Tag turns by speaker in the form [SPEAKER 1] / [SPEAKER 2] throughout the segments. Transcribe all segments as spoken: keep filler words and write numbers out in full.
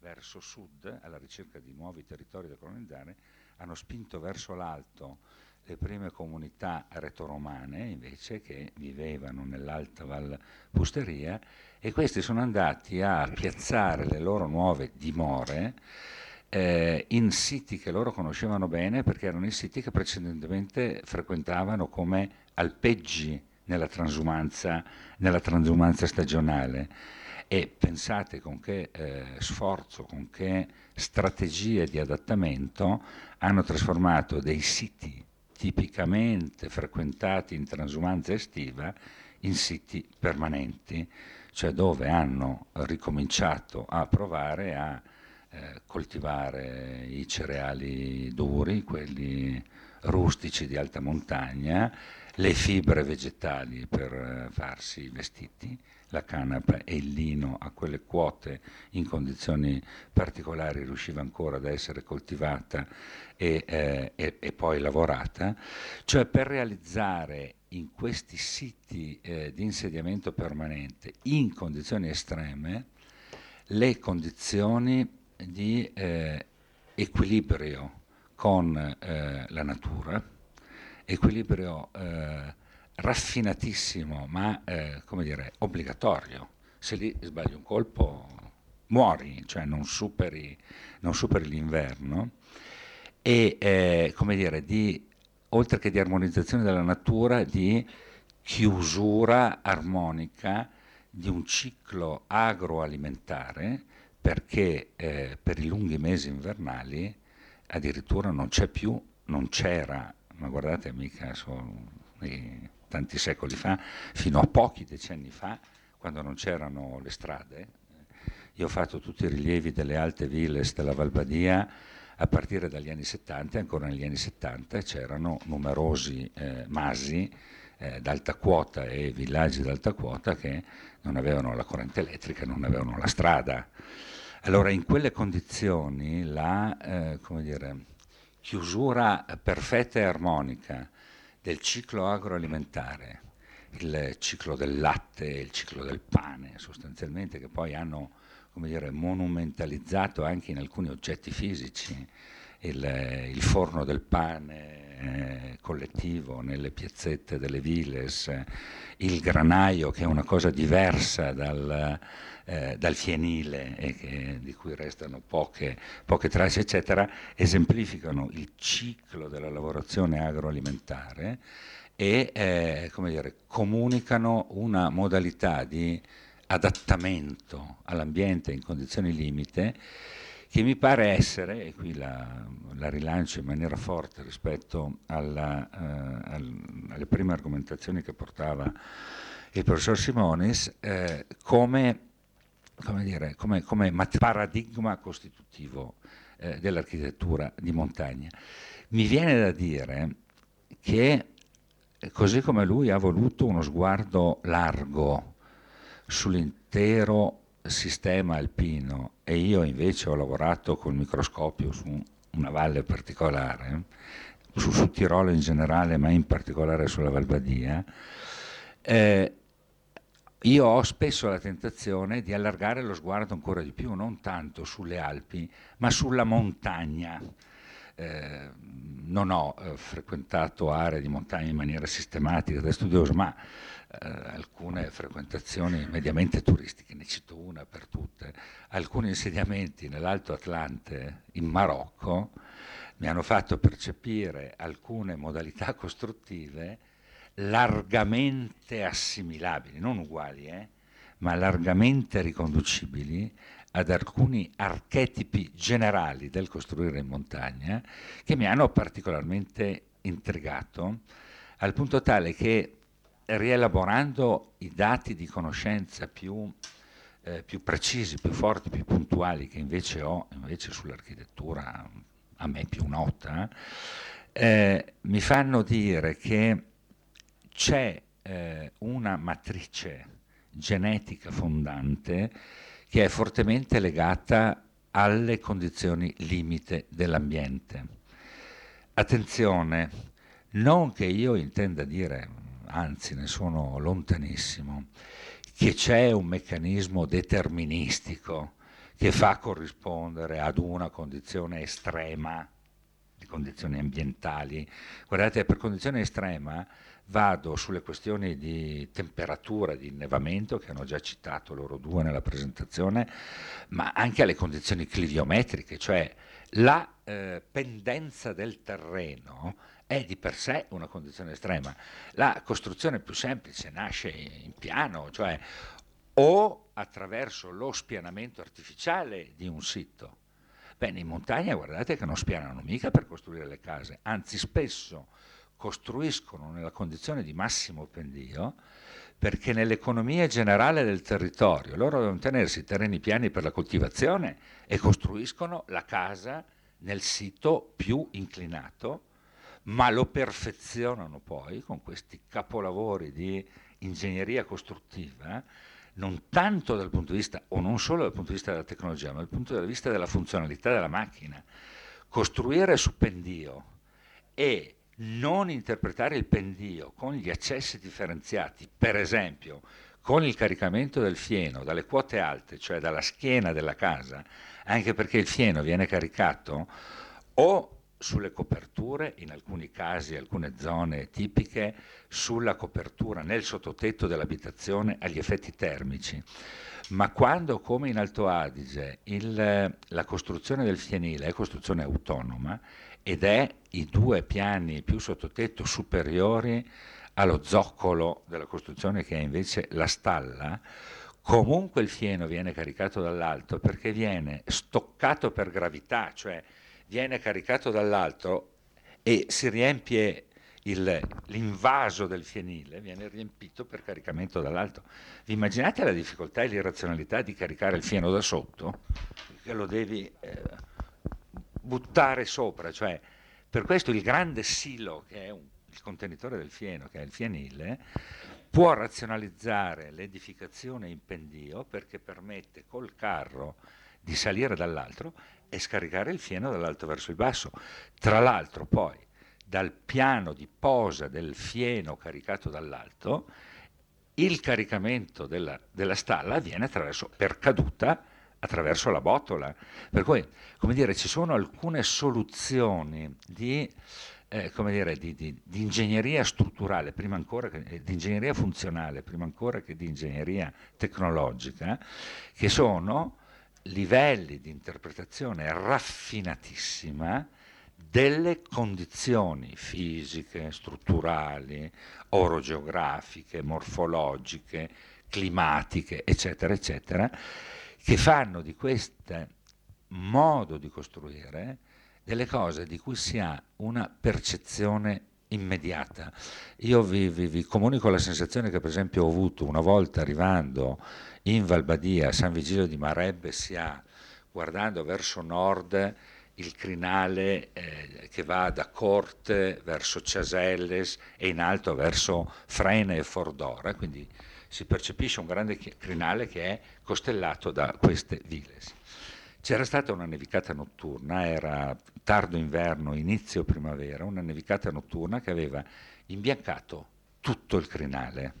[SPEAKER 1] verso sud, alla ricerca di nuovi territori da colonizzare, hanno spinto verso l'alto le prime comunità retoromane, invece, che vivevano nell'Alta Val Pusteria, e questi sono andati a piazzare le loro nuove dimore eh, in siti che loro conoscevano bene, perché erano i siti che precedentemente frequentavano come alpeggi nella transumanza, nella transumanza stagionale. E pensate con che eh, sforzo, con che strategie di adattamento hanno trasformato dei siti tipicamente frequentati in transumanza estiva in siti permanenti, cioè dove hanno ricominciato a provare a eh, coltivare i cereali duri, quelli rustici di alta montagna, le fibre vegetali per eh, farsi i vestiti, la canapa e il lino a quelle quote in condizioni particolari riusciva ancora ad essere coltivata e, eh, e, e poi lavorata, cioè per realizzare in questi siti eh, di insediamento permanente in condizioni estreme le condizioni di eh, equilibrio con eh, la natura, equilibrio eh, raffinatissimo ma eh, come dire obbligatorio. Se lì sbagli un colpo muori, cioè non superi, non superi l'inverno, e eh, come dire di, oltre che di armonizzazione della natura, di chiusura armonica di un ciclo agroalimentare, perché eh, per i lunghi mesi invernali addirittura non c'è più, non c'era, ma guardate mica sono eh, tanti secoli fa, fino a pochi decenni fa, quando non c'erano le strade. Io ho fatto tutti i rilievi delle alte villes della Valbadia a partire dagli anni settanta, e ancora negli anni settanta c'erano numerosi eh, masi eh, d'alta quota e villaggi d'alta quota che non avevano la corrente elettrica, non avevano la strada. Allora in quelle condizioni la eh, come dire, chiusura perfetta e armonica del ciclo agroalimentare, il ciclo del latte, il ciclo del pane, sostanzialmente, che poi hanno come dire, monumentalizzato anche in alcuni oggetti fisici, il, il forno del pane eh, collettivo nelle piazzette delle villes, il granaio che è una cosa diversa dal, eh, dal fienile e che, di cui restano poche, poche tracce, eccetera, esemplificano il ciclo della lavorazione agroalimentare e eh, come dire, comunicano una modalità di adattamento all'ambiente in condizioni limite che mi pare essere, e qui la, la rilancio in maniera forte rispetto alla, eh, al, alle prime argomentazioni che portava il professor Simonis, eh, come, come, dire, come, come paradigma costitutivo eh, dell'architettura di montagna. Mi viene da dire che, così come lui ha voluto uno sguardo largo sull'intero sistema alpino e io invece ho lavorato col microscopio su una valle particolare, su Sud Tirolo in generale, ma in particolare sulla Valbadia, eh, io ho spesso la tentazione di allargare lo sguardo ancora di più, non tanto sulle Alpi, ma sulla montagna. Eh, non ho eh, frequentato aree di montagna in maniera sistematica da studioso, ma eh, alcune frequentazioni mediamente turistiche, ne cito una per tutte, alcuni insediamenti nell'Alto Atlante in Marocco mi hanno fatto percepire alcune modalità costruttive largamente assimilabili, non uguali, eh, ma largamente riconducibili ad alcuni archetipi generali del costruire in montagna che mi hanno particolarmente intrigato, al punto tale che, rielaborando i dati di conoscenza più, eh, più precisi, più forti, più puntuali che invece ho invece sull'architettura a me più nota, eh, mi fanno dire che c'è eh, una matrice genetica fondante che è fortemente legata alle condizioni limite dell'ambiente. Attenzione, non che io intenda dire, anzi ne sono lontanissimo, che c'è un meccanismo deterministico che fa corrispondere ad una condizione estrema di condizioni ambientali. Guardate, per condizione estrema vado sulle questioni di temperatura, di innevamento, che hanno già citato loro due nella presentazione, ma anche alle condizioni cliviometriche, cioè la eh, pendenza del terreno è di per sé una condizione estrema. La costruzione più semplice nasce in piano, cioè o attraverso lo spianamento artificiale di un sito. Bene, in montagna guardate che non spianano mica per costruire le case, anzi spesso costruiscono nella condizione di massimo pendio, perché nell'economia generale del territorio loro devono tenersi i terreni piani per la coltivazione e costruiscono la casa nel sito più inclinato, ma lo perfezionano poi con questi capolavori di ingegneria costruttiva, non tanto dal punto di vista, o non solo dal punto di vista della tecnologia, ma dal punto di vista della funzionalità della macchina. Costruire su pendio e non interpretare il pendio con gli accessi differenziati, per esempio con il caricamento del fieno dalle quote alte, cioè dalla schiena della casa, anche perché il fieno viene caricato o sulle coperture, in alcuni casi, alcune zone tipiche, sulla copertura nel sottotetto dell'abitazione agli effetti termici. Ma quando, come in Alto Adige, il, la costruzione del fienile è costruzione autonoma ed è i due piani più sottotetto superiori allo zoccolo della costruzione, che è invece la stalla, comunque il fieno viene caricato dall'alto perché viene stoccato per gravità, cioè viene caricato dall'alto e si riempie il, l'invaso del fienile, viene riempito per caricamento dall'alto. Vi immaginate la difficoltà e l'irrazionalità di caricare il fieno da sotto? Che lo devi eh, buttare sopra, cioè per questo il grande silo, che è un, il contenitore del fieno, che è il fienile, può razionalizzare l'edificazione in pendio perché permette col carro di salire dall'alto e scaricare il fieno dall'alto verso il basso. Tra l'altro poi dal piano di posa del fieno caricato dall'alto il caricamento della, della stalla avviene attraverso, per caduta attraverso la botola. Per cui, come dire, ci sono alcune soluzioni di, eh, come dire, di, di, di ingegneria strutturale, prima ancora che, di ingegneria funzionale, prima ancora che di ingegneria tecnologica, che sono livelli di interpretazione raffinatissima delle condizioni fisiche, strutturali, orogeografiche, morfologiche, climatiche, eccetera, eccetera, che fanno di questo modo di costruire delle cose di cui si ha una percezione immediata. Io vi, vi, vi comunico la sensazione che per esempio ho avuto una volta arrivando in Val Badia, a San Vigilio di Marebbe, si ha, guardando verso nord, il crinale eh, che va da Corte verso Ciaselles e in alto verso Frene e Fordora, quindi si percepisce un grande crinale che è costellato da queste viles. C'era stata una nevicata notturna, era tardo inverno, inizio primavera, una nevicata notturna che aveva imbiancato tutto il crinale.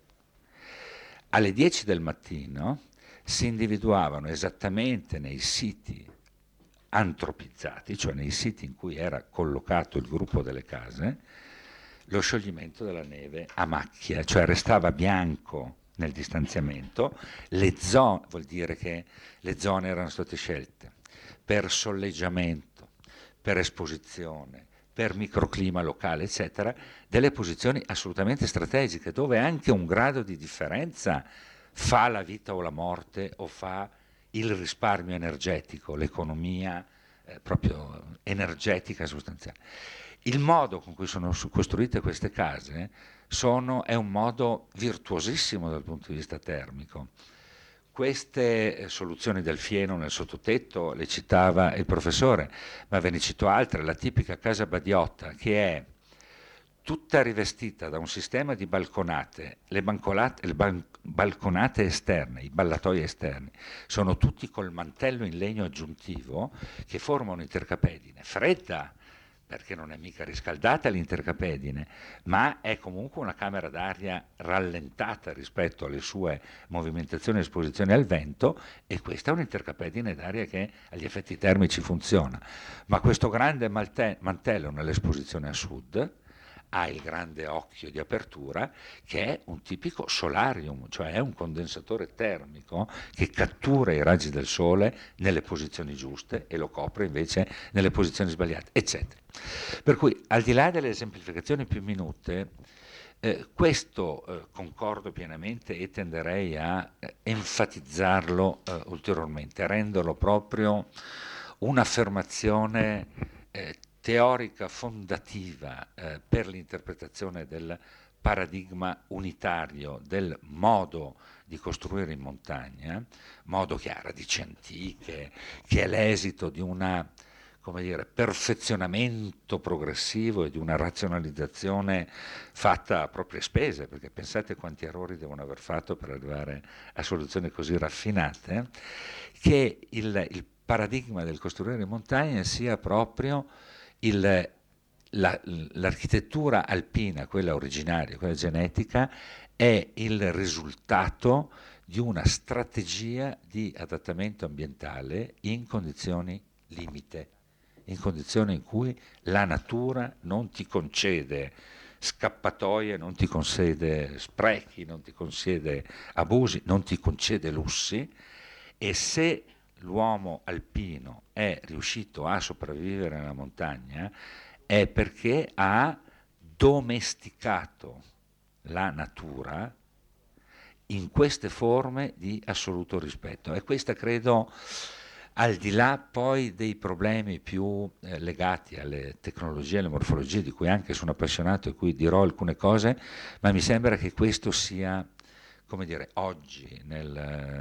[SPEAKER 1] Alle dieci del mattino si individuavano esattamente nei siti antropizzati, cioè nei siti in cui era collocato il gruppo delle case, lo scioglimento della neve a macchia, cioè restava bianco nel distanziamento. Le zone, vuol dire che le zone erano state scelte per solleggiamento, per esposizione, per microclima locale, eccetera, delle posizioni assolutamente strategiche, dove anche un grado di differenza fa la vita o la morte o fa il risparmio energetico, l'economia eh, proprio energetica sostanziale. Il modo con cui sono costruite queste case sono, è un modo virtuosissimo dal punto di vista termico. Queste eh, soluzioni del fieno nel sottotetto le citava il professore, ma ve ne cito altre, la tipica casa badiotta che è tutta rivestita da un sistema di balconate, le, le ban- balconate esterne, i ballatoi esterni, sono tutti col mantello in legno aggiuntivo che forma un'intercapedine fredda, perché non è mica riscaldata l'intercapedine, ma è comunque una camera d'aria rallentata rispetto alle sue movimentazioni e esposizioni al vento, e questa è un'intercapedine d'aria che agli effetti termici funziona. Ma questo grande malte- mantello nell'esposizione a sud ha il grande occhio di apertura, che è un tipico solarium, cioè è un condensatore termico che cattura i raggi del sole nelle posizioni giuste e lo copre invece nelle posizioni sbagliate, eccetera. Per cui, al di là delle esemplificazioni più minute, eh, questo eh, concordo pienamente e tenderei a eh, enfatizzarlo eh, ulteriormente, a renderlo proprio un'affermazione eh, teorica fondativa eh, per l'interpretazione del paradigma unitario del modo di costruire in montagna, modo che ha radici antiche, che è l'esito di una, come dire, perfezionamento progressivo e di una razionalizzazione fatta a proprie spese, perché pensate quanti errori devono aver fatto per arrivare a soluzioni così raffinate, che il, il paradigma del costruire in montagna sia proprio il, la, l'architettura alpina, quella originaria, quella genetica, è il risultato di una strategia di adattamento ambientale in condizioni limite, in condizioni in cui la natura non ti concede scappatoie, non ti concede sprechi, non ti concede abusi, non ti concede lussi, e se l'uomo alpino è riuscito a sopravvivere nella montagna è perché ha domesticato la natura in queste forme di assoluto rispetto. E questa, credo, al di là poi dei problemi più eh, legati alle tecnologie, alle morfologie, di cui anche sono appassionato e cui dirò alcune cose, ma mi sembra che questo sia, come dire, oggi, nel,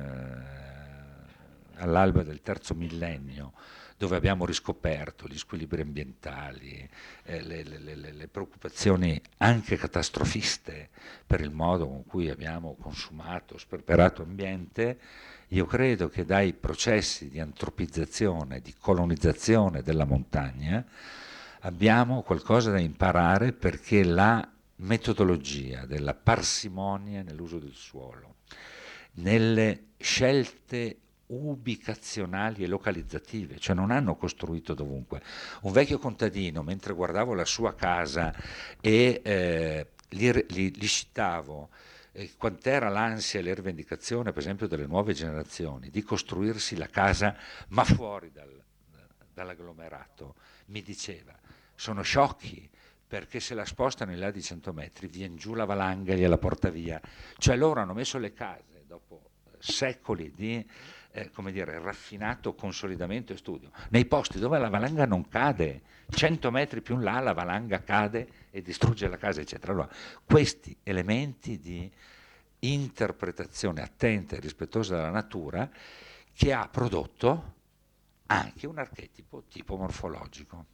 [SPEAKER 1] eh, all'alba del terzo millennio, dove abbiamo riscoperto gli squilibri ambientali, eh, le, le, le, le preoccupazioni anche catastrofiste per il modo con cui abbiamo consumato, sperperato ambiente, io credo che dai processi di antropizzazione, di colonizzazione della montagna, abbiamo qualcosa da imparare, perché la metodologia della parsimonia nell'uso del suolo, nelle scelte ubicazionali e localizzative, cioè non hanno costruito dovunque. Un vecchio contadino, mentre guardavo la sua casa e eh, gli, gli, gli citavo eh, quant'era l'ansia e la rivendicazione, per esempio, delle nuove generazioni di costruirsi la casa ma fuori dal, dall'agglomerato, mi diceva: sono sciocchi, perché se la spostano in là di cento metri viene giù la valanga e gliela porta via. Cioè loro hanno messo le case dopo secoli di eh, come dire, raffinato consolidamento e studio nei posti dove la valanga non cade. Cento metri più in là la valanga cade e distrugge la casa, eccetera. Allora, questi elementi di interpretazione attenta e rispettosa della natura, che ha prodotto anche un archetipo tipo morfologico.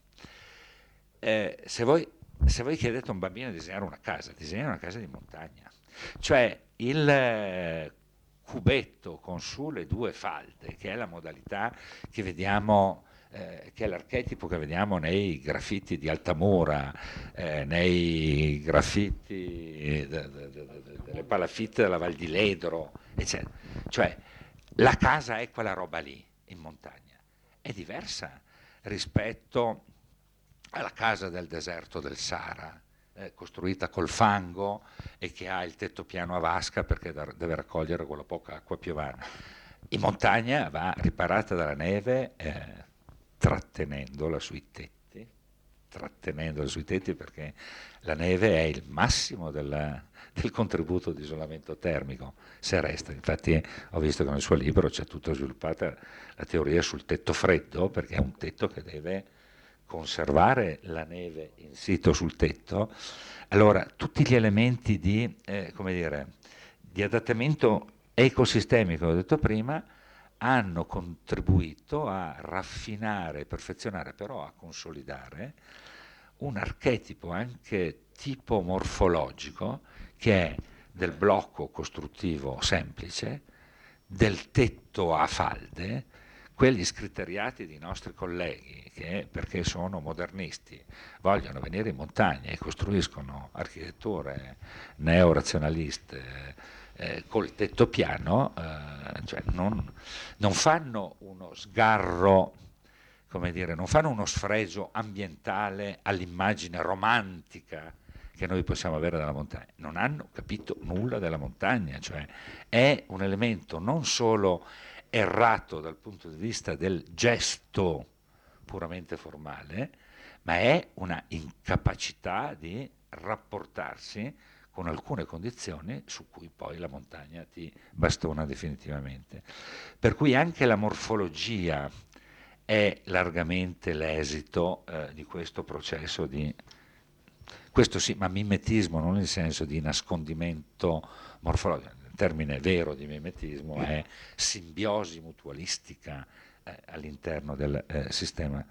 [SPEAKER 1] Eh, se, voi, se voi chiedete a un bambino di disegnare una casa, disegna una casa di montagna, cioè il eh, cubetto con su le due falde, che è la modalità che vediamo, eh, che è l'archetipo che vediamo nei graffiti di Altamura, eh, nei graffiti de, de, de, delle palafitte della Val di Ledro, eccetera. Cioè la casa è quella roba lì in montagna, è diversa rispetto alla casa del deserto del Sahara, eh, costruita col fango e che ha il tetto piano a vasca perché da, deve raccogliere quella poca acqua piovana. In montagna va riparata dalla neve eh, trattenendola sui tetti, trattenendola sui tetti, perché la neve è il massimo della, del contributo di isolamento termico, se resta. Infatti ho visto che nel suo libro c'è tutta sviluppata la teoria sul tetto freddo, perché è un tetto che deve conservare la neve in sito sul tetto. Allora, tutti gli elementi di, eh, come dire, di adattamento ecosistemico, che ho detto prima, hanno contribuito a raffinare, perfezionare, però a consolidare un archetipo anche tipo morfologico, che è del blocco costruttivo semplice, del tetto a falde, quegli scriteriati di nostri colleghi che, perché sono modernisti, vogliono venire in montagna e costruiscono architetture neorazionaliste eh, col tetto piano, eh, cioè non, non fanno uno sgarro, come dire, non fanno uno sfregio ambientale all'immagine romantica che noi possiamo avere dalla montagna, non hanno capito nulla della montagna, cioè è un elemento non solo errato dal punto di vista del gesto puramente formale, ma è una incapacità di rapportarsi con alcune condizioni su cui poi la montagna ti bastona definitivamente. Per cui anche la morfologia è largamente l'esito eh, di questo processo di, questo sì, ma mimetismo non nel senso di nascondimento morfologico, il termine vero di mimetismo è simbiosi mutualistica eh, all'interno del eh, sistema.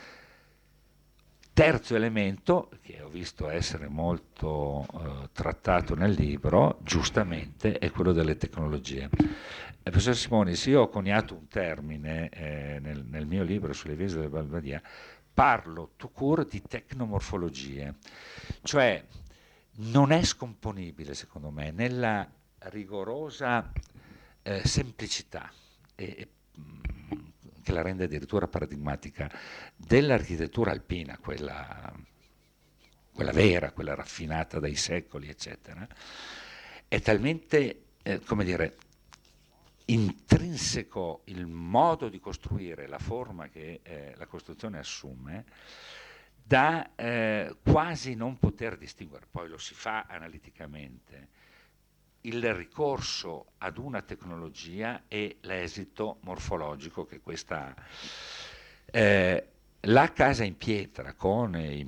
[SPEAKER 1] Terzo elemento, che ho visto essere molto eh, trattato nel libro, giustamente, è quello delle tecnologie. Eh, professor Simonis, io ho coniato un termine eh, nel, nel mio libro sulle visite del Balbadia, parlo tout court di tecnomorfologie, cioè non è scomponibile, secondo me, nella rigorosa eh, semplicità e, che la rende addirittura paradigmatica dell'architettura alpina, quella, quella vera, quella raffinata dai secoli, eccetera, è talmente, eh, come dire, intrinseco il modo di costruire, la forma che eh, la costruzione assume, da eh, quasi non poter distinguere, poi lo si fa analiticamente, il ricorso ad una tecnologia e l'esito morfologico che questa ha. Eh, la casa in pietra con i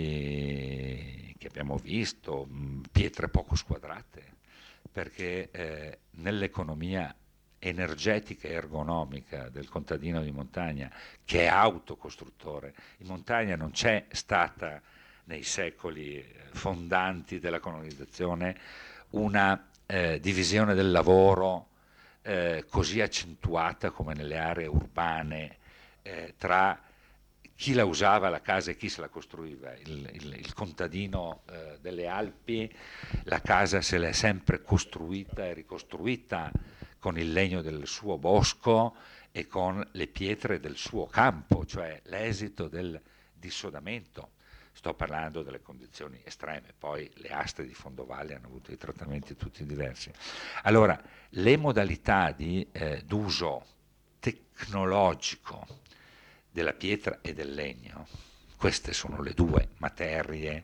[SPEAKER 1] muri che abbiamo visto, mh, pietre poco squadrate, perché eh, nell'economia energetica e ergonomica del contadino di montagna, che è autocostruttore, in montagna non c'è stata nei secoli fondanti della colonizzazione una eh, divisione del lavoro eh, così accentuata come nelle aree urbane eh, tra chi la usava la casa e chi se la costruiva. Il, il, il contadino eh, delle Alpi la casa se l'è sempre costruita e ricostruita con il legno del suo bosco e con le pietre del suo campo, cioè l'esito del dissodamento. Sto parlando delle condizioni estreme, poi le aste di fondovalle hanno avuto dei trattamenti tutti diversi. Allora, le modalità di, eh, d'uso tecnologico della pietra e del legno, queste sono le due materie,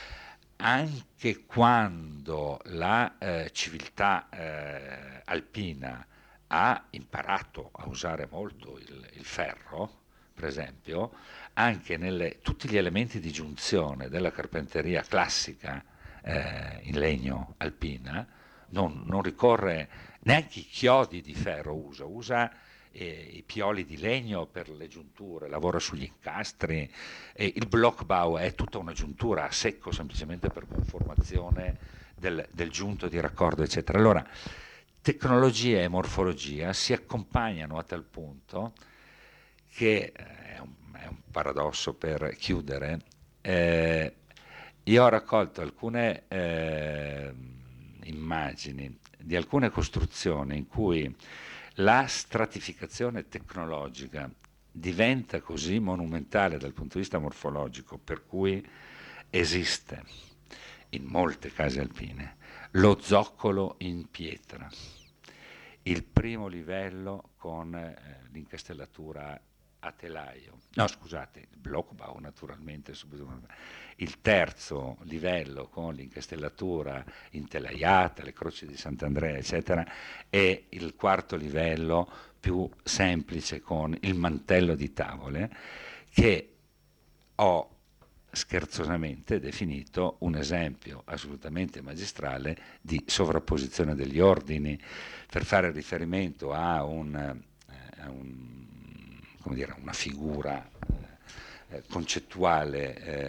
[SPEAKER 1] anche quando la eh, civiltà eh, alpina ha imparato a usare molto il, il ferro, per esempio, anche nelle, tutti gli elementi di giunzione della carpenteria classica eh, in legno alpina, non, non ricorre neanche i chiodi di ferro, usa, usa eh, i pioli di legno per le giunture, lavora sugli incastri, e il blockbau è tutta una giuntura a secco semplicemente per conformazione del, del giunto di raccordo, eccetera. Allora, tecnologia e morfologia si accompagnano a tal punto che è un, è un paradosso per chiudere. Eh, io ho raccolto alcune eh, immagini di alcune costruzioni in cui la stratificazione tecnologica diventa così monumentale dal punto di vista morfologico, per cui esiste in molte case alpine lo zoccolo in pietra, il primo livello con eh, l'incastellatura a telaio, no scusate, il blockbau naturalmente, il terzo livello con l'incastellatura intelaiata, le croci di Sant'Andrea eccetera, e il quarto livello più semplice con il mantello di tavole, che ho scherzosamente definito un esempio assolutamente magistrale di sovrapposizione degli ordini, per fare riferimento a un, eh, a un come dire, una figura eh, concettuale eh,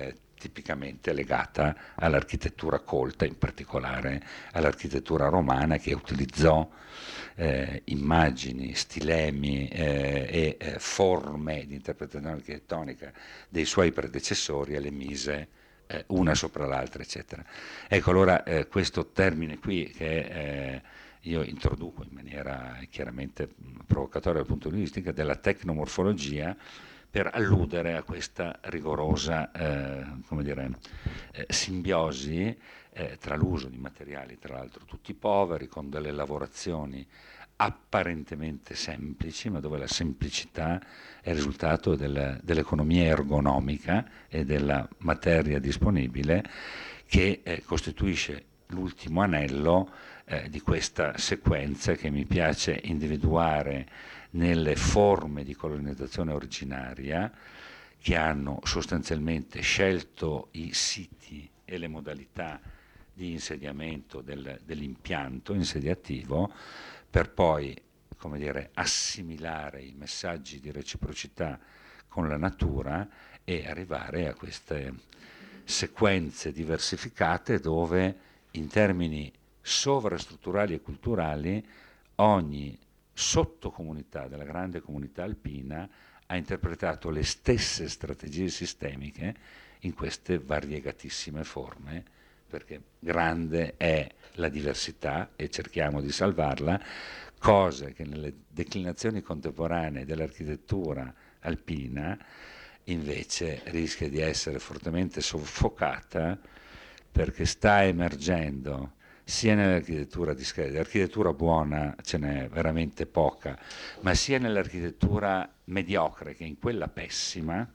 [SPEAKER 1] tipicamente legata all'architettura colta, in particolare all'architettura romana, che utilizzò eh, immagini, stilemi eh, e eh, forme di interpretazione architettonica dei suoi predecessori e le mise eh, una sopra l'altra, eccetera. Ecco, allora eh, questo termine qui che eh, io introduco in maniera chiaramente provocatoria dal punto di vista della tecnomorfologia, per alludere a questa rigorosa eh, come dire, eh, simbiosi eh, tra l'uso di materiali, tra l'altro tutti poveri, con delle lavorazioni apparentemente semplici, ma dove la semplicità è il risultato del, dell'economia ergonomica e della materia disponibile, che eh, costituisce l'ultimo anello eh, di questa sequenza che mi piace individuare nelle forme di colonizzazione originaria, che hanno sostanzialmente scelto i siti e le modalità di insediamento del, dell'impianto insediativo, per poi, come dire, assimilare i messaggi di reciprocità con la natura e arrivare a queste sequenze diversificate dove, in termini sovrastrutturali e culturali, ogni sottocomunità della grande comunità alpina ha interpretato le stesse strategie sistemiche in queste variegatissime forme, perché grande è la diversità e cerchiamo di salvarla, cosa che nelle declinazioni contemporanee dell'architettura alpina invece rischia di essere fortemente soffocata, perché sta emergendo sia nell'architettura discreta, l'architettura buona ce n'è veramente poca, ma sia nell'architettura mediocre che in quella pessima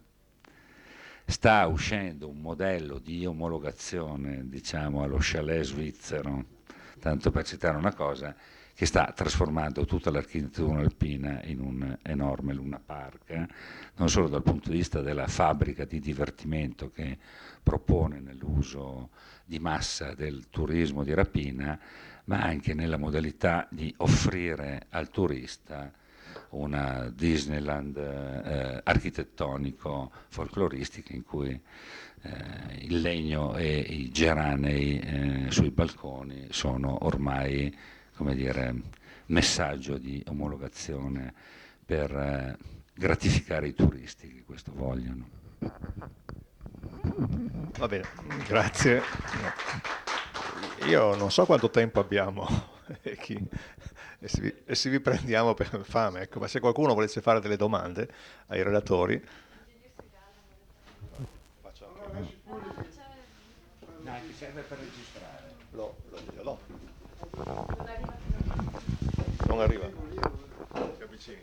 [SPEAKER 1] sta uscendo un modello di omologazione, diciamo, allo chalet svizzero, tanto per citare una cosa, che sta trasformando tutta l'architettura alpina in un enorme Luna Park, eh? non solo dal punto di vista della fabbrica di divertimento che propone nell'uso di massa del turismo di rapina, ma anche nella modalità di offrire al turista una Disneyland eh, architettonico folcloristica in cui eh, il legno e i geranei eh, sui balconi sono ormai, come dire, messaggio di omologazione per eh, gratificare i turisti che questo vogliono.
[SPEAKER 2] Va bene, grazie. Io non so quanto tempo abbiamo e, chi, e, se vi, e se vi prendiamo per fame, ecco, ma se qualcuno volesse fare delle domande ai relatori. Facciamo.
[SPEAKER 1] No, ti serve per registrare.
[SPEAKER 2] Lo, lo, lo. Non arriva. Ti avvicini.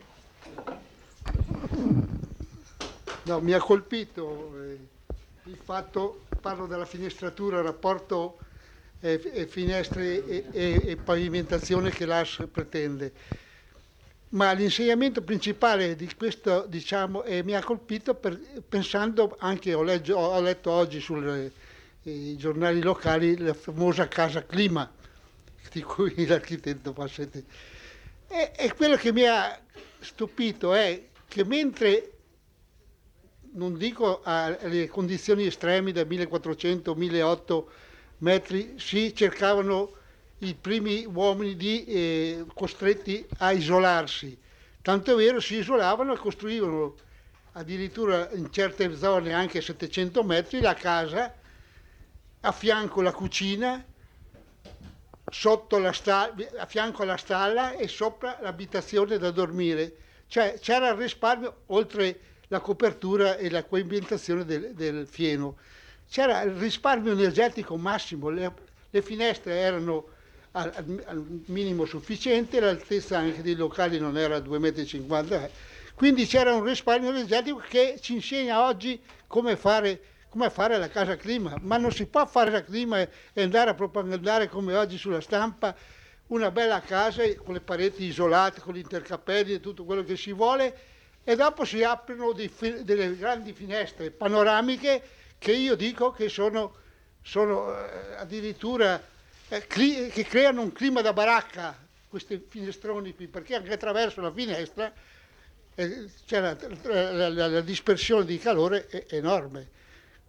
[SPEAKER 3] No, mi ha colpito eh, il fatto, parlo della finestratura, rapporto eh, eh, finestre e, e, e pavimentazione che l'A S pretende. Ma l'insegnamento principale di questo, diciamo, eh, mi ha colpito per, pensando anche, ho, leggo, ho letto oggi sui giornali locali la famosa casa clima, di cui l'architetto fa sentire. E, e quello che mi ha stupito è che mentre, non dico alle condizioni estreme da millequattrocento milleottocento metri, si cercavano i primi uomini di, eh, costretti a isolarsi. Tanto è vero, si isolavano e costruivano addirittura in certe zone anche a settecento metri la casa, a fianco la cucina, sotto la sta- a fianco alla stalla e sopra l'abitazione da dormire. Cioè c'era il risparmio, oltre la copertura e la coibentazione del, del fieno. C'era il risparmio energetico massimo, le, le finestre erano al, al minimo sufficiente, l'altezza anche dei locali non era due virgola cinquanta metri, quindi c'era un risparmio energetico che ci insegna oggi come fare, come fare la casa clima, ma non si può fare la clima e, e andare a propagandare come oggi sulla stampa una bella casa con le pareti isolate, con gli intercappelli e tutto quello che si vuole, e dopo si aprono dei, delle grandi finestre panoramiche che io dico che sono, sono eh, addirittura eh, cli- che creano un clima da baracca, questi finestroni qui, perché anche attraverso la finestra eh, c'è la, la, la, la dispersione di calore è enorme.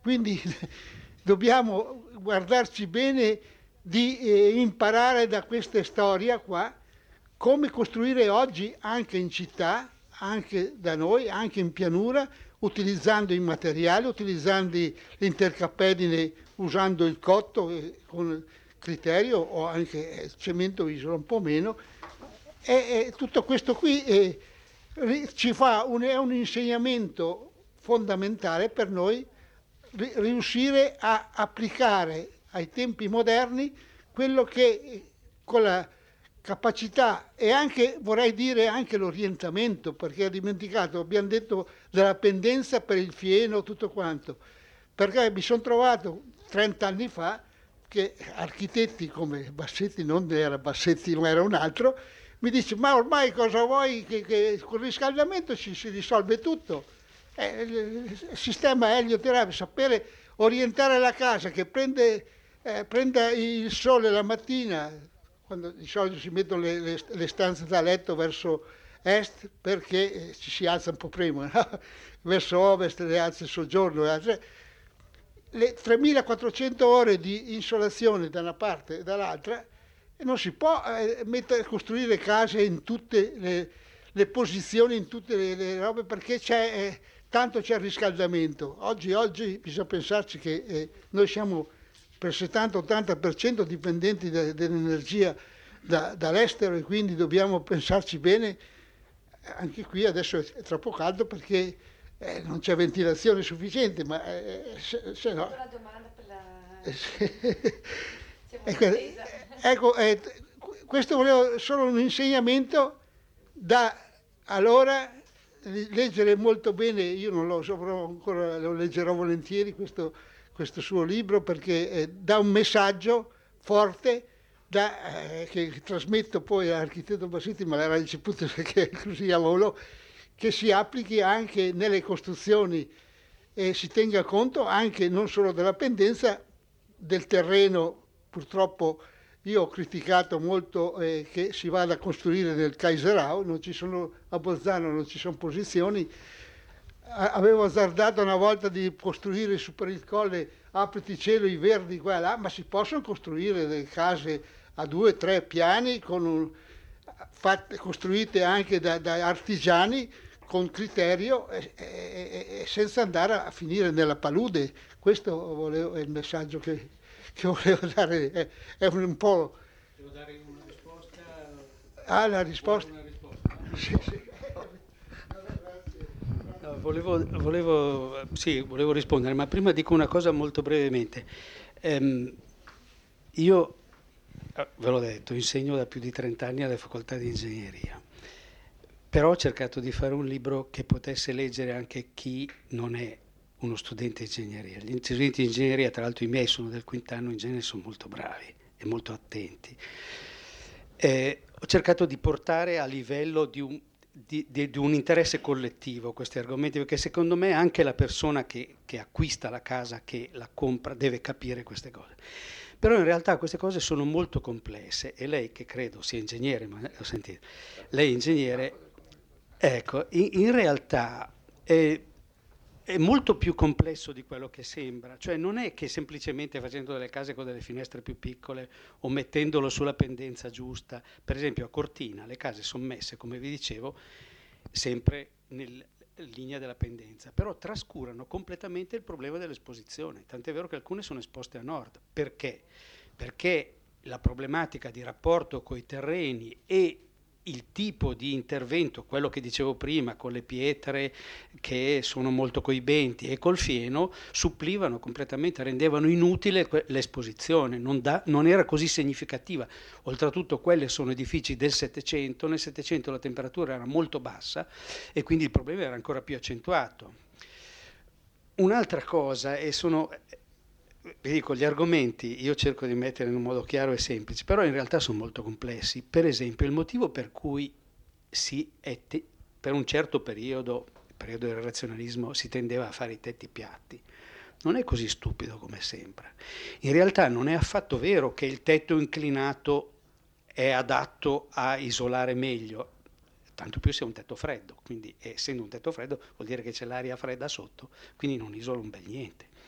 [SPEAKER 3] quindi dobbiamo guardarci bene di eh, imparare da questa storia qua come costruire oggi anche in città, anche da noi, anche in pianura, utilizzando i materiali, utilizzando l'intercappedine, usando il cotto eh, con criterio, o anche il cemento isola un po' meno. E, e tutto questo qui eh, ci fa un, è un insegnamento fondamentale per noi ri, riuscire a applicare ai tempi moderni quello che con la capacità e anche, vorrei dire, anche l'orientamento, perché ho dimenticato, abbiamo detto della pendenza per il fieno, tutto quanto, perché mi sono trovato trenta anni fa che architetti come Bassetti, non era Bassetti ma era un altro, mi dice: ma ormai cosa vuoi, che, che con il riscaldamento ci si risolve tutto. Eh, il sistema elioterapia, sapere orientare la casa che prende, eh, prenda il sole la mattina, quando di solito si mettono le, le, le stanze da letto verso est perché eh, ci si alza un po' prima, no? Verso ovest le alza il soggiorno, le, le tremilaquattrocento ore di insolazione da una parte e dall'altra, e non si può eh, mettere, costruire case in tutte le, le posizioni, in tutte le, le robe, perché c'è, eh, tanto c'è il riscaldamento. Oggi, oggi bisogna pensarci che eh, noi siamo per settanta ottanta per cento dipendenti de, dell'energia da, dall'estero, e quindi dobbiamo pensarci bene. Anche qui adesso è troppo caldo perché eh, non c'è ventilazione sufficiente, ma eh, se, se no...
[SPEAKER 4] La domanda per la...
[SPEAKER 3] Eh, ecco, ecco eh, questo volevo solo un insegnamento da allora leggere molto bene. Io non lo so, però ancora lo leggerò volentieri questo, questo suo libro, perché eh, dà un messaggio forte da, eh, che trasmetto poi all'architetto Bassetti, ma l'era ricevuto perché così a volo, che si applichi anche nelle costruzioni e si tenga conto anche non solo della pendenza del terreno. Purtroppo io ho criticato molto eh, che si vada a costruire nel Kaiserau, non ci sono, a Bolzano non ci sono posizioni. A, avevo azzardato una volta di costruire su per il colle apriti cielo, i verdi qua e là, ma si possono costruire delle case a due, tre piani, con un, fatte, costruite anche da, da artigiani con criterio e, e, e senza andare a finire nella palude. Questo volevo, è il messaggio che, che volevo dare. È, è un, un po'...
[SPEAKER 5] Devo dare una risposta?
[SPEAKER 3] Ah, la risposta?
[SPEAKER 5] Una risposta.
[SPEAKER 3] Sì, sì.
[SPEAKER 5] No, volevo, volevo, sì, volevo rispondere, ma prima dico una cosa molto brevemente. Ehm, io, ve l'ho detto, insegno da più di trenta anni alle facoltà di ingegneria, però ho cercato di fare un libro che potesse leggere anche chi non è uno studente di ingegneria. Gli studenti di ingegneria, tra l'altro i miei sono del quint'anno, in genere sono molto bravi e molto attenti. Eh, ho cercato di portare a livello di un, di, di, di un interesse collettivo questi argomenti, perché secondo me anche la persona che, che acquista la casa, che la compra, deve capire queste cose. Però in realtà queste cose sono molto complesse, e lei, che credo sia ingegnere, ma ho sentito, lei è ingegnere, ecco, in, in realtà è, è molto più complesso di quello che sembra. Cioè non è che semplicemente facendo delle case con delle finestre più piccole o mettendolo sulla pendenza giusta, per esempio a Cortina le case sono messe, come vi dicevo, sempre nel linea della pendenza, però trascurano completamente il problema dell'esposizione, tant'è vero che alcune sono esposte a nord. Perché? Perché la problematica di rapporto coi terreni e il tipo di intervento, quello che dicevo prima, con le pietre che sono molto coibenti e col fieno, supplivano completamente, rendevano inutile l'esposizione, non, da, non era così significativa. Oltretutto quelli sono edifici del Settecento, nel Settecento la temperatura era molto bassa e quindi il problema era ancora più accentuato. Un'altra cosa, e sono... vi dico, gli argomenti io cerco di mettere in un modo chiaro e semplice, però in realtà sono molto complessi. Per esempio, il motivo per cui si è te- per un certo periodo, il periodo del razionalismo, si tendeva a fare i tetti piatti, non è così stupido come sembra. In realtà non è affatto vero che il tetto inclinato è adatto a isolare meglio, tanto più se è un tetto freddo, quindi essendo un tetto freddo vuol dire che c'è l'aria fredda sotto, quindi non isola un bel niente.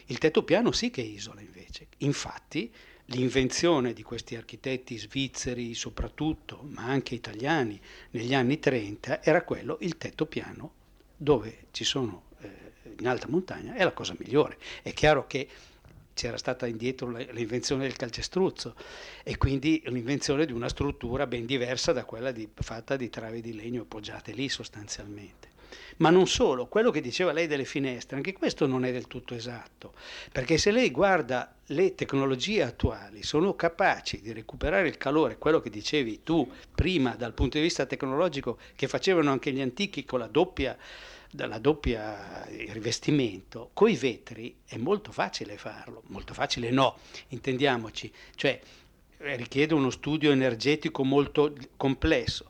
[SPEAKER 5] Il tetto piano sì che isola invece. Infatti l'invenzione di questi architetti svizzeri soprattutto, ma anche italiani, negli anni trenta, era quello, il tetto piano, dove ci sono eh, in alta montagna, è la cosa migliore. È chiaro che c'era stata indietro l'invenzione del calcestruzzo e quindi l'invenzione di una struttura ben diversa da quella di, fatta di travi di legno appoggiate lì sostanzialmente. Ma non solo, quello che diceva lei delle finestre, anche questo non è del tutto esatto, perché se lei guarda le tecnologie attuali sono capaci di recuperare il calore, quello che dicevi tu prima dal punto di vista tecnologico, che facevano anche gli antichi con la doppia, la doppia rivestimento, coi vetri è molto facile farlo, molto facile no, intendiamoci, cioè richiede uno studio energetico molto complesso.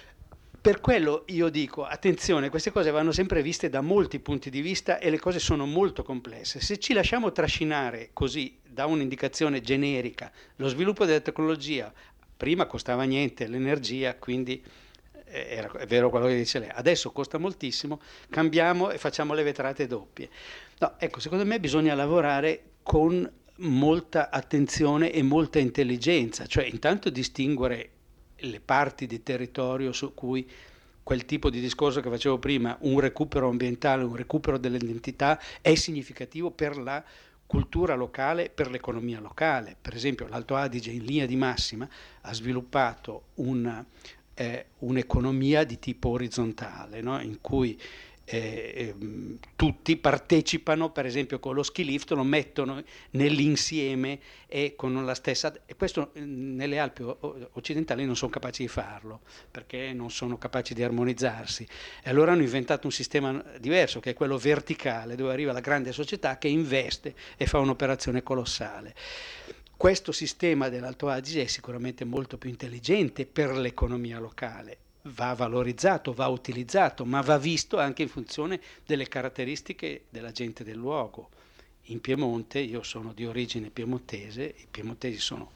[SPEAKER 5] Per quello io dico, attenzione, queste cose vanno sempre viste da molti punti di vista e le cose sono molto complesse. Se ci lasciamo trascinare così da un'indicazione generica, lo sviluppo della tecnologia, prima costava niente l'energia, quindi era, è vero quello che dice lei, adesso costa moltissimo, cambiamo e facciamo le vetrate doppie. No, ecco, secondo me bisogna lavorare con molta attenzione e molta intelligenza, cioè intanto distinguere le parti di territorio su cui quel tipo di discorso che facevo prima, un recupero ambientale, un recupero dell'identità è significativo per la cultura locale, per l'economia locale. Per esempio l'Alto Adige in linea di massima ha sviluppato una, eh, un'economia di tipo orizzontale, no? In cui Eh, eh, tutti partecipano, per esempio con lo ski lift lo mettono nell'insieme e con la stessa, e questo nelle Alpi occidentali non sono capaci di farlo perché non sono capaci di armonizzarsi e allora hanno inventato un sistema diverso che è quello verticale, dove arriva la grande società che investe e fa un'operazione colossale. Questo sistema dell'Alto Adige è sicuramente molto più intelligente per l'economia locale, va valorizzato, va utilizzato, ma va visto anche in funzione delle caratteristiche della gente del luogo. In Piemonte, io sono di origine piemontese, i piemontesi sono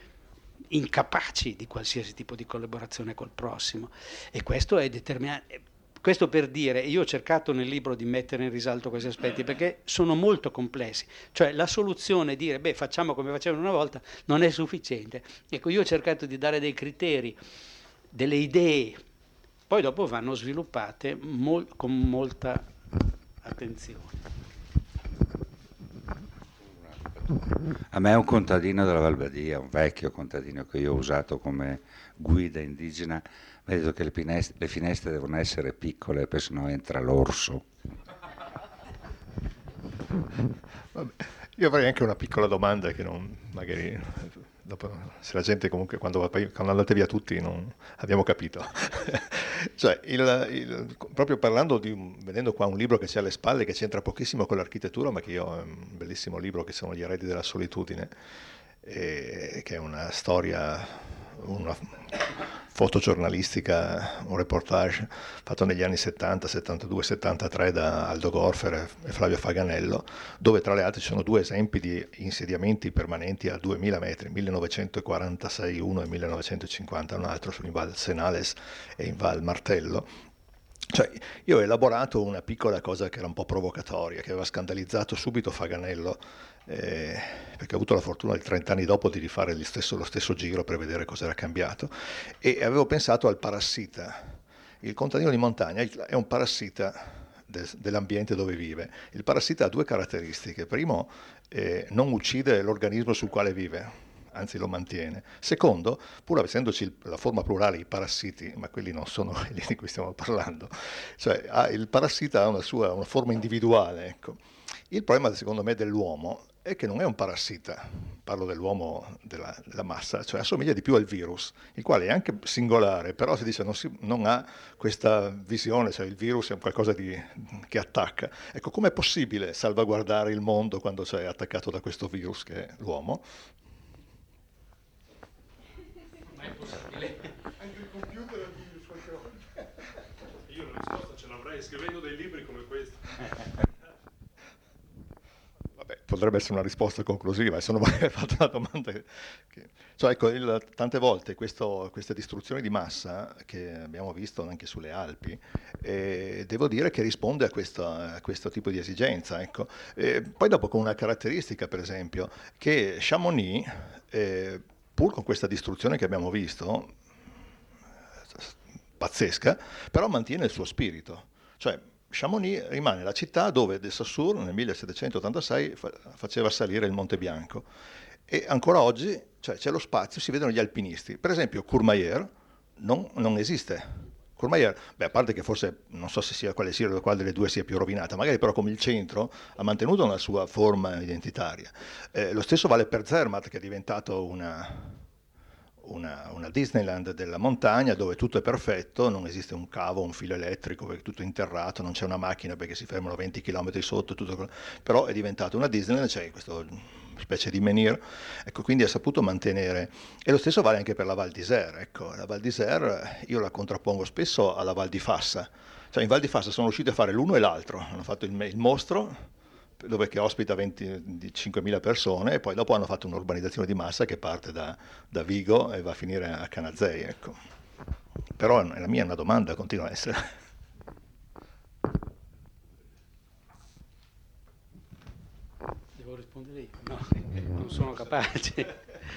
[SPEAKER 5] incapaci di qualsiasi tipo di collaborazione col prossimo e questo è determinante. Questo per dire, io ho cercato nel libro di mettere in risalto questi aspetti perché sono molto complessi, cioè la soluzione dire beh facciamo come facevano una volta non è sufficiente. Ecco, io ho cercato di dare dei criteri, delle idee, poi dopo vanno sviluppate mol- con molta attenzione.
[SPEAKER 1] A me è un contadino della Valbadia, un vecchio contadino che io ho usato come guida indigena, mi ha detto che le finestre, le finestre devono essere piccole perché sennò entra l'orso.
[SPEAKER 2] Vabbè, io avrei anche una piccola domanda che non, magari dopo, se la gente comunque quando, va, quando andate via tutti non abbiamo capito. Cioè, il, il, proprio parlando di, un, vedendo qua un libro che c'è alle spalle che c'entra pochissimo con l'architettura, ma che io è un bellissimo libro che sono Gli eredi della solitudine, e, che è una storia, una fotogiornalistica, un reportage fatto negli anni settanta, settantadue, settantatré da Aldo Gorfer e Flavio Faganello, dove tra le altre ci sono due esempi di insediamenti permanenti a duemila metri, millenovecentoquarantasei uno e millenovecentocinquanta un altro, in Val Senales e in Val Martello. Cioè, io ho elaborato una piccola cosa che era un po' provocatoria, che aveva scandalizzato subito Faganello, eh, perché ho avuto la fortuna di trent'anni dopo di rifare gli stesso, lo stesso giro per vedere cosa era cambiato, e avevo pensato al parassita. Il contadino di montagna è un parassita de, dell'ambiente dove vive. Il parassita ha due caratteristiche. Primo, eh, non uccide l'organismo sul quale vive, anzi lo mantiene. Secondo, pur essendoci la forma plurale i parassiti, ma quelli non sono quelli di cui stiamo parlando, cioè ha, il parassita ha una sua una forma individuale, ecco. Il problema secondo me dell'uomo è che non è un parassita, parlo dell'uomo della, della massa, cioè assomiglia di più al virus, il quale è anche singolare, però si dice non, si, non ha questa visione, cioè il virus è qualcosa di, che attacca. Ecco, com'è possibile salvaguardare il mondo quando c'è attaccato da questo virus che è l'uomo?
[SPEAKER 5] Ma è possibile.
[SPEAKER 3] Anche il computer ha virus qualche volta.
[SPEAKER 4] Io la risposta ce l'avrei scrivendo dei libri come questo.
[SPEAKER 2] Vabbè, potrebbe essere una risposta conclusiva, se non hai fatto una domanda. Che, che... Cioè, ecco, il, tante volte questo, queste distruzioni di massa che abbiamo visto anche sulle Alpi, eh, devo dire che risponde a questo, a questo tipo di esigenza. Ecco. Eh, poi dopo con una caratteristica, per esempio, che Chamonix, eh, pur con questa distruzione che abbiamo visto, pazzesca, però mantiene il suo spirito. Cioè, Chamonix rimane la città dove de Saussure nel millesettecentottantasei fa- faceva salire il Monte Bianco e ancora oggi cioè, c'è lo spazio, si vedono gli alpinisti. Per esempio Courmayeur non, non esiste. Courmayeur, beh, a parte che forse non so se sia quale sia quale delle due sia più rovinata, magari però come il centro ha mantenuto una sua forma identitaria. Eh, lo stesso vale per Zermatt, che è diventato una... Una, una Disneyland della montagna dove tutto è perfetto, non esiste un cavo, un filo elettrico perché tutto è interrato, non c'è una macchina perché si fermano venti chilometri sotto, tutto, però è diventato una Disneyland, c'è questa specie di menhir, ecco, quindi ha saputo mantenere, e lo stesso vale anche per la Val d'Isère, ecco, la Val d'Isère io la contrappongo spesso alla Val di Fassa, cioè in Val di Fassa sono riusciti a fare l'uno e l'altro, hanno fatto il, il mostro, dove che ospita venticinquemila persone e poi dopo hanno fatto un'urbanizzazione di massa che parte da, da Vigo e va a finire a Canazei, ecco. Però la mia è una domanda, continua a essere.
[SPEAKER 5] Devo rispondere io? No, non sono capace.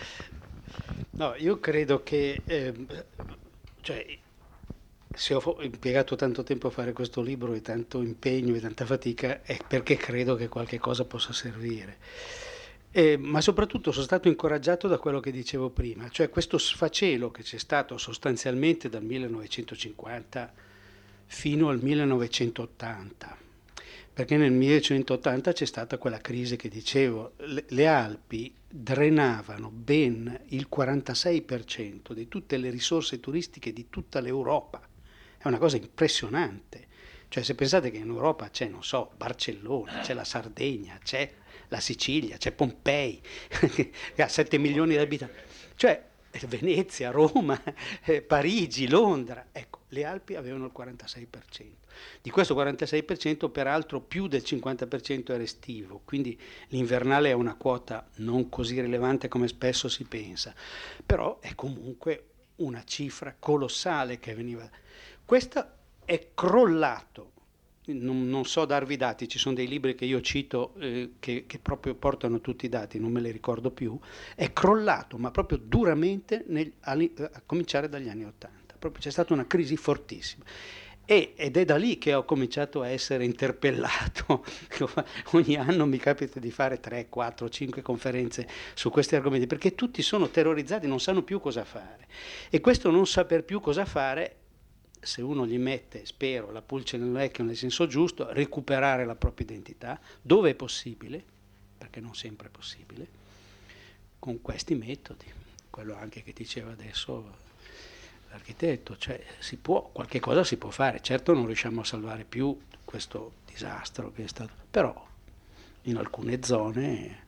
[SPEAKER 5] No, io credo che eh, cioè, se ho impiegato tanto tempo a fare questo libro e tanto impegno e tanta fatica è perché credo che qualche cosa possa servire. Eh, ma soprattutto sono stato incoraggiato da quello che dicevo prima, cioè questo sfacelo che c'è stato sostanzialmente dal millenovecentocinquanta fino al millenovecentottanta, perché nel millenovecentottanta c'è stata quella crisi che dicevo, le, le Alpi drenavano ben il quarantasei per cento di tutte le risorse turistiche di tutta l'Europa. È una cosa impressionante, cioè se pensate che in Europa c'è, non so, Barcellona, c'è la Sardegna, c'è la Sicilia, c'è Pompei, che ha sette milioni di abitanti, cioè Venezia, Roma, eh, Parigi, Londra, ecco, le Alpi avevano il quarantasei per cento. Di questo quarantasei per cento peraltro più del cinquanta per cento era estivo, quindi l'invernale è una quota non così rilevante come spesso si pensa, però è comunque una cifra colossale che veniva. Questa è crollato, non, non so darvi i dati, ci sono dei libri che io cito eh, che, che proprio portano tutti i dati, non me li ricordo più, è crollato ma proprio duramente nel, a, a cominciare dagli anni Ottanta, proprio c'è stata una crisi fortissima. E, ed è da lì che ho cominciato a essere interpellato. Ogni anno mi capita di fare tre, quattro, cinque conferenze su questi argomenti, perché tutti sono terrorizzati, non sanno più cosa fare. E questo non saper più cosa fare, se uno gli mette, spero, la pulce nell'orecchio nel senso giusto, recuperare la propria identità, dove è possibile, perché non sempre è possibile, con questi metodi. Quello anche che diceva adesso l'architetto, cioè si può, qualche cosa si può fare, certo non riusciamo a salvare più questo disastro che è stato, però in alcune zone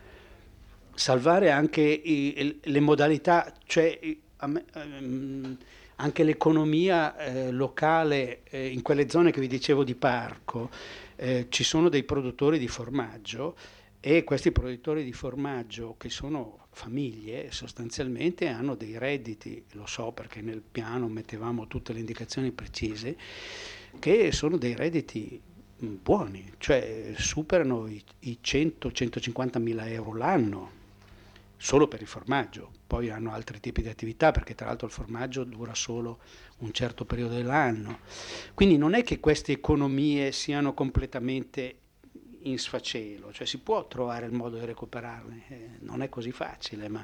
[SPEAKER 5] salvare anche i, le modalità, cioè a me, um, anche l'economia eh, locale eh, in quelle zone che vi dicevo di parco, eh, ci sono dei produttori di formaggio e questi produttori di formaggio che sono famiglie sostanzialmente hanno dei redditi, lo so perché nel piano mettevamo tutte le indicazioni precise, che sono dei redditi buoni, cioè superano i, i cento centocinquanta mila euro l'anno solo per il formaggio, poi hanno altri tipi di attività perché tra l'altro il formaggio dura solo un certo periodo dell'anno, quindi non è che queste economie siano completamente in sfacelo, cioè si può trovare il modo di recuperarle, eh, non è così facile, ma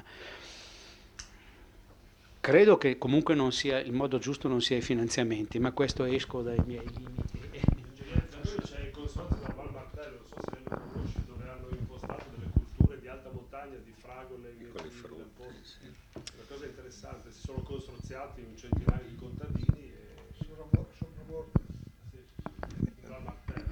[SPEAKER 5] credo che comunque non sia il modo giusto, non sia i finanziamenti, ma questo esco dai miei limiti.
[SPEAKER 4] C'è il consorzio da Val Martello, non so se lo conosci, dove hanno impostato delle culture di alta montagna, di fragole, di lamponi. Sì. Una cosa interessante, si sono consorziati un centinaio di contadini e sono morti. Val Martello.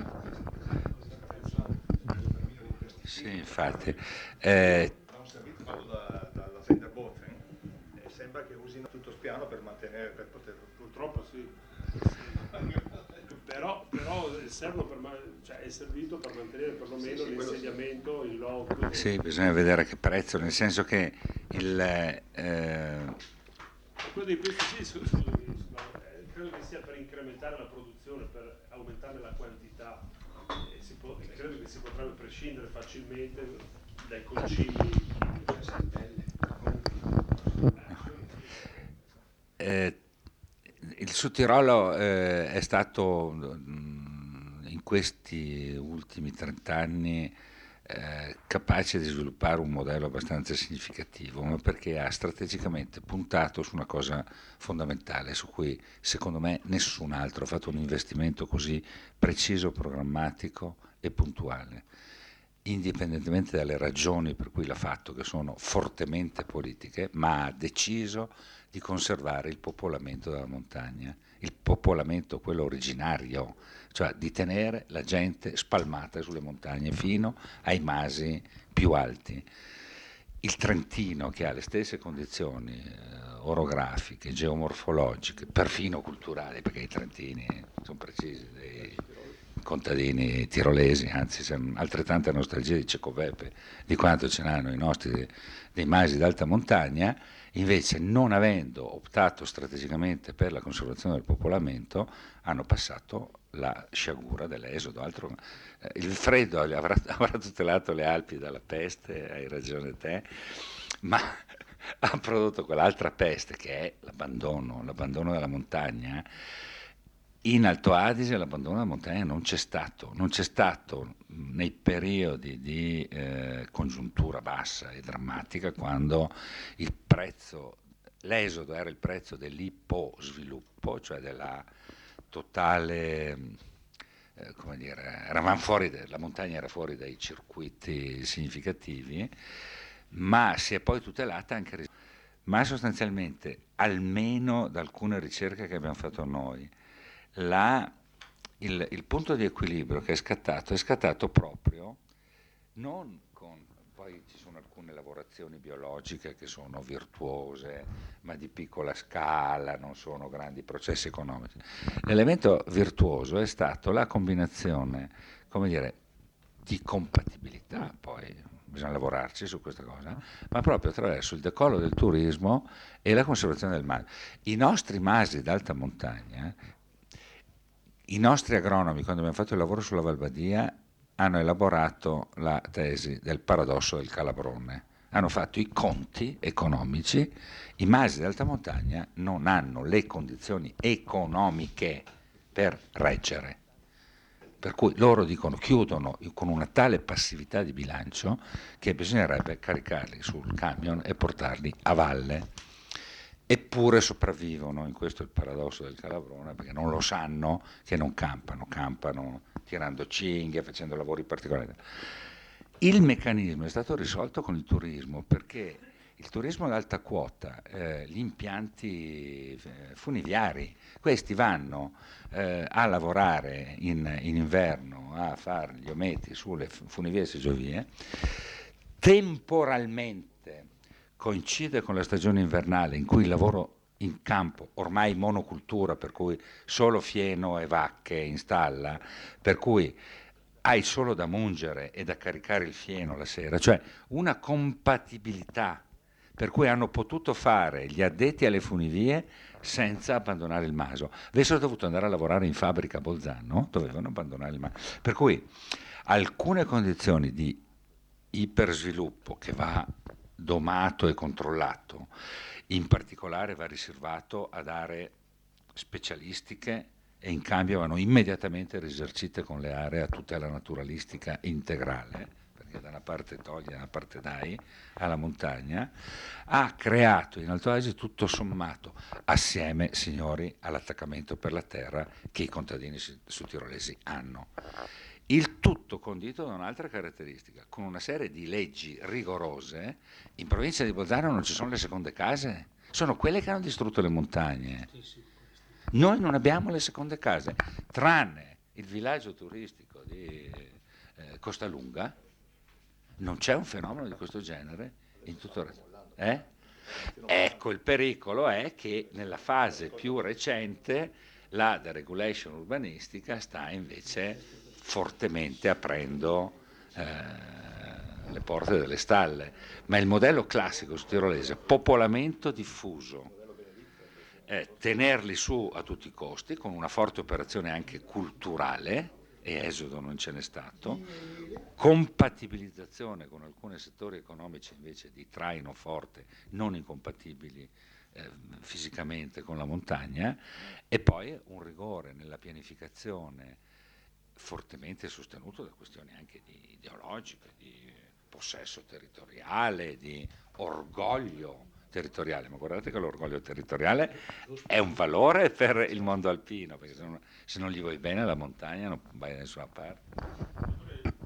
[SPEAKER 1] Sì, infatti. Eh,
[SPEAKER 2] Da un servizio fatto da, dalla Senderboten e sembra che usino tutto spiano per mantenere, per poter...
[SPEAKER 4] Purtroppo sì. Però, però servono per, cioè è servito per mantenere perlomeno sì, sì, l'insediamento in loco.
[SPEAKER 1] Sì, bisogna vedere a che prezzo, nel senso che il... Eh...
[SPEAKER 4] quello dei pesticidi, scusami, credo che sia per incrementare la produzione, per aumentare la quantità, e si può, credo che si potrebbe prescindere facilmente dai concimi.
[SPEAKER 1] Eh, il Sud Tirolo eh, è stato mh, in questi ultimi trent'anni eh, capace di sviluppare un modello abbastanza significativo, ma perché ha strategicamente puntato su una cosa fondamentale, su cui secondo me nessun altro ha fatto un investimento così preciso, programmatico e puntuale, indipendentemente dalle ragioni per cui l'ha fatto, che sono fortemente politiche, ma ha deciso di conservare il popolamento della montagna, il popolamento quello originario, cioè di tenere la gente spalmata sulle montagne fino ai masi più alti. Il Trentino, che ha le stesse condizioni eh, orografiche, geomorfologiche, perfino culturali, perché i trentini sono precisi dei contadini tirolesi, anzi hanno altrettanta nostalgia di Cecovepe di quanto ce n'hanno i nostri dei masi d'alta montagna. Invece, non avendo optato strategicamente per la conservazione del popolamento, hanno passato la sciagura dell'esodo. Altro, eh, il freddo avrà, avrà tutelato le Alpi dalla peste, hai ragione te, ma ha prodotto quell'altra peste che è l'abbandono, l'abbandono della montagna. In Alto Adige l'abbandono della montagna non c'è stato, non c'è stato nei periodi di eh, congiuntura bassa e drammatica, quando il prezzo, l'esodo era il prezzo dell'iposviluppo, cioè della totale, eh, come dire, eravamo fuori, la montagna era fuori dai circuiti significativi, ma si è poi tutelata anche, ma sostanzialmente, almeno da alcune ricerche che abbiamo fatto noi, La, il, il punto di equilibrio che è scattato è scattato proprio non con, poi ci sono alcune lavorazioni biologiche che sono virtuose ma di piccola scala, non sono grandi processi economici. L'elemento virtuoso è stato la combinazione, come dire, di compatibilità, poi bisogna lavorarci su questa cosa, ma proprio attraverso il decollo del turismo e la conservazione del mare. I nostri masi d'alta montagna, i nostri agronomi, quando abbiamo fatto il lavoro sulla Valbadia, hanno elaborato la tesi del paradosso del Calabrone. Hanno fatto i conti economici, i masi d'alta montagna non hanno le condizioni economiche per reggere. Per cui loro dicono, chiudono con una tale passività di bilancio che bisognerebbe caricarli sul camion e portarli a valle. Eppure sopravvivono, in questo è il paradosso del Calabrone, perché non lo sanno che non campano, campano tirando cinghie, facendo lavori particolari. Il meccanismo è stato risolto con il turismo, perché il turismo ad alta quota, eh, gli impianti eh, funiviari, questi vanno eh, a lavorare in, in inverno, a fare gli ometi sulle funivie e seggiovie, temporalmente coincide con la stagione invernale in cui il lavoro in campo, ormai monocultura, per cui solo fieno e vacche in stalla, per cui hai solo da mungere e da caricare il fieno la sera, cioè una compatibilità per cui hanno potuto fare gli addetti alle funivie senza abbandonare il maso. Avessero dovuto andare a lavorare in fabbrica a Bolzano, dovevano abbandonare il maso. Per cui alcune condizioni di ipersviluppo che va domato e controllato, in particolare va riservato ad aree specialistiche e in cambio vanno immediatamente risarcite con le aree a tutela naturalistica integrale, perché da una parte toglie, da una parte dai alla montagna, ha creato in Alto Adige tutto sommato, assieme, signori, all'attaccamento per la terra che i contadini sudtirolesi hanno. Il tutto condito da un'altra caratteristica, con una serie di leggi rigorose. In provincia di Bolzano non ci sono le seconde case, sono quelle che hanno distrutto le montagne. Noi non abbiamo le seconde case, tranne il villaggio turistico di eh, Costalunga, non c'è un fenomeno di questo genere in tutto il resto. Eh? Ecco, il pericolo è che nella fase più recente La deregulation urbanistica sta invece fortemente aprendo eh, le porte delle stalle, ma il modello classico su tirolese, popolamento diffuso, eh, tenerli su a tutti i costi, con una forte operazione anche culturale, e esodo non ce n'è stato, compatibilizzazione con alcuni settori economici invece di traino forte, non incompatibili eh, fisicamente con la montagna, e poi un rigore nella pianificazione fortemente sostenuto da questioni anche di, ideologiche, di possesso territoriale, di orgoglio territoriale, ma guardate che l'orgoglio territoriale è un valore per il mondo alpino, perché se non, se non gli vuoi bene la montagna non vai da nessuna parte.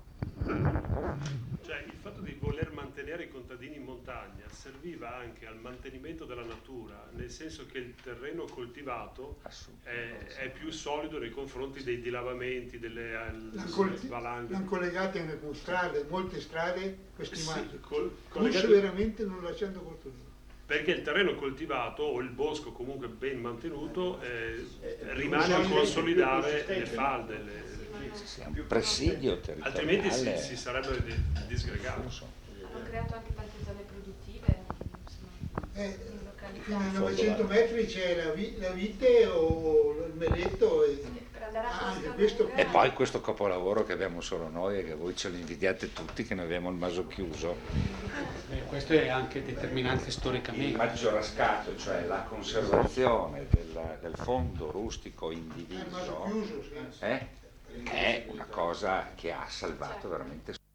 [SPEAKER 4] Cioè il fatto di voler mantenere i contadini in montagna serviva anche al mantenimento della natura, nel senso che il terreno coltivato è, è più solido nei confronti dei dilavamenti, delle valanghe.
[SPEAKER 3] L'hanno collegati anche con strade, molte strade questi
[SPEAKER 4] Sì,
[SPEAKER 3] matti,
[SPEAKER 4] col-
[SPEAKER 3] non
[SPEAKER 4] collegati-
[SPEAKER 3] veramente non lasciando costruire.
[SPEAKER 4] Perché il terreno coltivato o il bosco comunque ben mantenuto eh,
[SPEAKER 3] Eh,
[SPEAKER 4] rimane a
[SPEAKER 3] più
[SPEAKER 4] consolidare
[SPEAKER 3] consistente,
[SPEAKER 4] le falde, le-
[SPEAKER 1] È un presidio territoriale.
[SPEAKER 4] altrimenti si, si sarebbero di- disgregati.
[SPEAKER 6] Hanno creato anche tante zone produttive, insomma,
[SPEAKER 3] Eh,
[SPEAKER 6] località.
[SPEAKER 3] fino a novecento metri c'è la, vi- la vite o il meletto e
[SPEAKER 6] Per andare a
[SPEAKER 3] ah,
[SPEAKER 6] Costa
[SPEAKER 3] anche questo
[SPEAKER 6] Lunga-
[SPEAKER 1] E poi questo capolavoro che abbiamo solo noi e che voi ce lo invidiate tutti, che noi abbiamo il maso chiuso.
[SPEAKER 5] Eh, questo è anche determinante
[SPEAKER 1] Il
[SPEAKER 5] storicamente.
[SPEAKER 1] maggiorascato, cioè la conservazione del, del fondo rustico
[SPEAKER 3] è il maso
[SPEAKER 1] indiviso,
[SPEAKER 3] chiuso, sì.
[SPEAKER 1] eh, è una cosa che ha salvato veramente